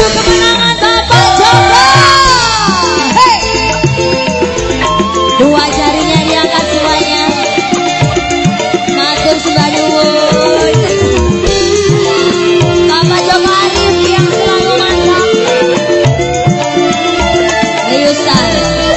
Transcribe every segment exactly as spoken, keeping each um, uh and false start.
kemenangan Bapak Joko. Hey. Dua jarinya diangkat semuanya. Matur sembah nuwun. Bapak Joko Arif yang selalu mantap. Riusan.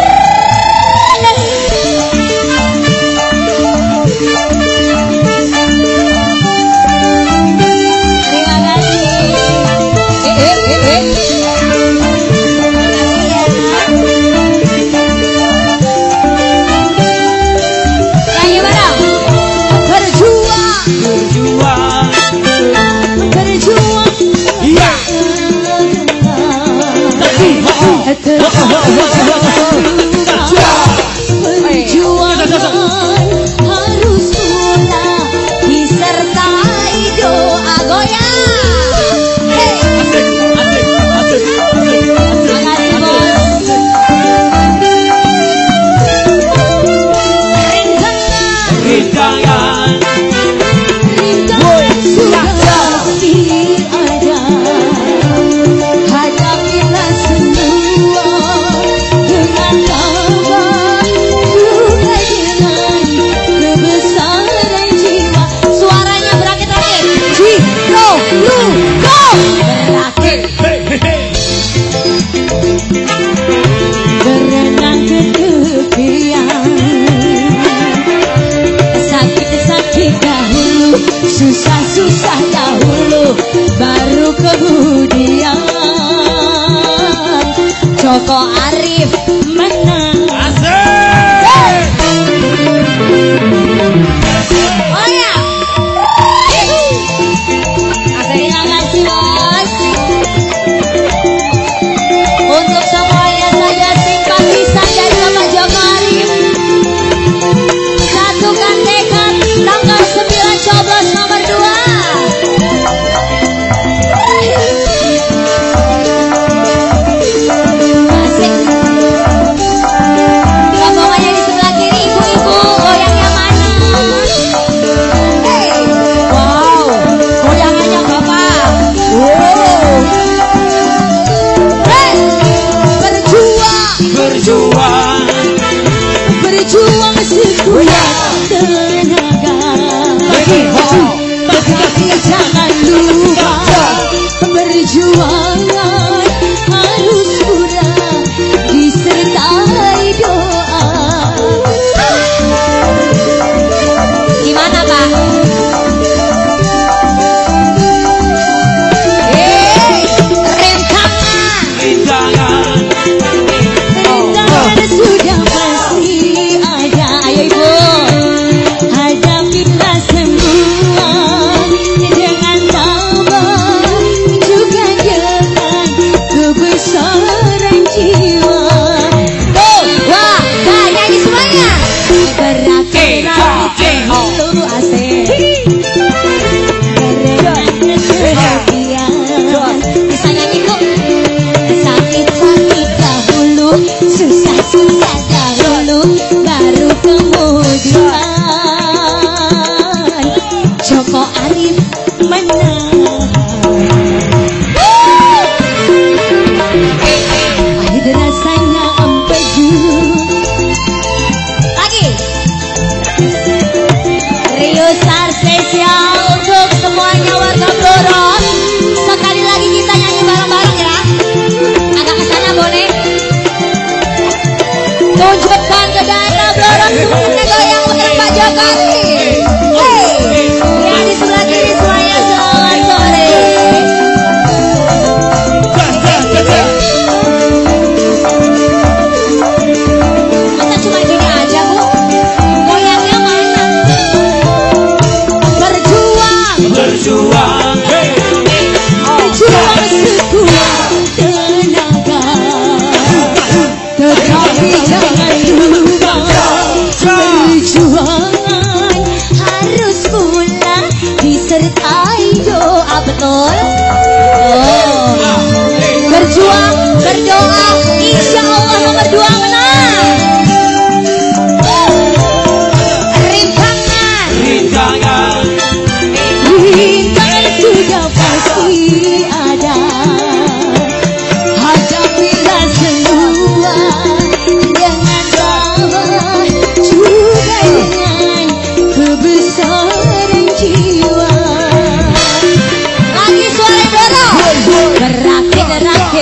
Susah-susah dahulu baru kemudian Joko Arif menang. Asik. Oh ya. Terima kasih bos.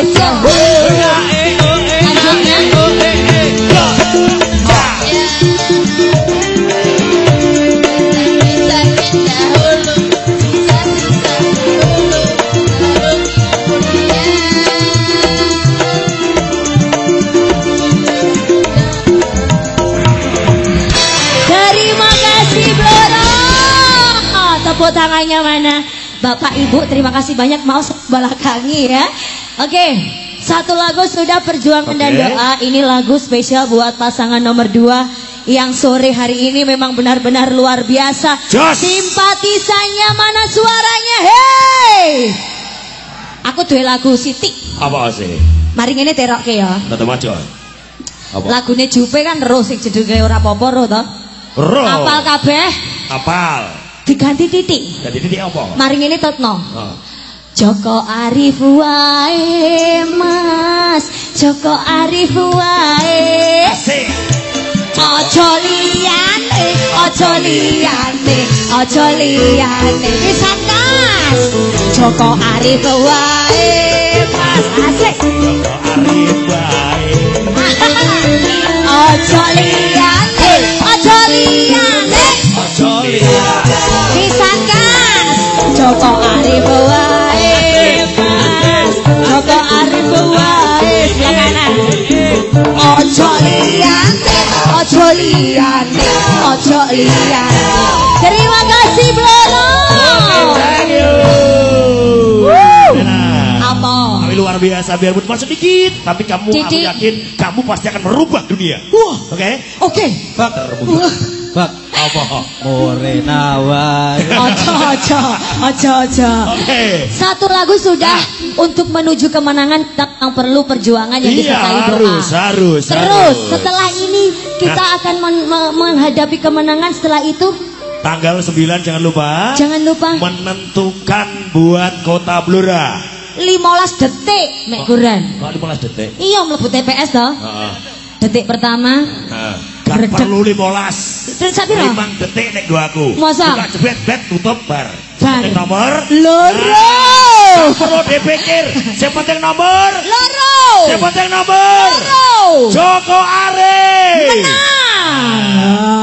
dahulu. Lanjutnya. Terima kasih Blora. Tepuk tangannya mana? Bapak Ibu terima kasih banyak, mau belakangi ya. Oke, satu lagu sudah, perjuangan dan doa. Ini lagu spesial buat pasangan nomor dua yang sore hari ini memang benar-benar luar biasa. Jos. Simpatisannya mana suaranya? Hei, aku duwe lagu Siti. Apa sih? Mari ngene terokke ya. Tetep aja. Apa? Lagune Jupe kan ro sing jedenge ora apa-apa ro to. Ro. Apal kabeh. Apal. Diganti titik. Jadi titik apa? Mari ngene Totno. Oh. Joko Arif wae Mas, Joko Arif wae. Asik. Ojo liyane, ojo liyane, ojo liyane. Pisan Mas. Joko Arif wae Mas, asik. Joko Arif wae. Ojo liyane, ojo liyane. Ojo liyane. Pisan Mas. Joko Arif wae Mas, Joko Arif wae. Sebelah kanan. Ojo liyane, ojo liyane, ojo liyane. Terima kasih Bloro. Thank you. Apa? Kami luar biasa, biarpun cuma sedikit, tapi kamu, aku Didi. yakin kamu pasti akan merubah dunia. Wah. Oke? Oke. Bak, bak, Apa? Morena wae. Ojo, ojo, ojo, ojo. Oke. Satu lagu sudah untuk menuju kemenangan yang perlu perjuangan yang Iya, disertai doa. harus, harus, Terus harus. setelah ini kita akan men- me- menghadapi kemenangan. Setelah itu Tanggal sembilan jangan lupa. jangan lupa Menentukan buat Kota Blora. lima belas detik mek Guran. Kok lima belas detik? Iya mlebu T P S toh. Heeh. Detik pertama. Nah, gak Redek. perlu lima belas. Terus sapiro? Limang detik nek doaku. Masa? Buka jebret bet tutup bar. Bar. Penting nomor Loro. Gak perlu dipikir. Yang penting nomor. Loro. Yang penting nomor. Loro. Joko Arif. Menang.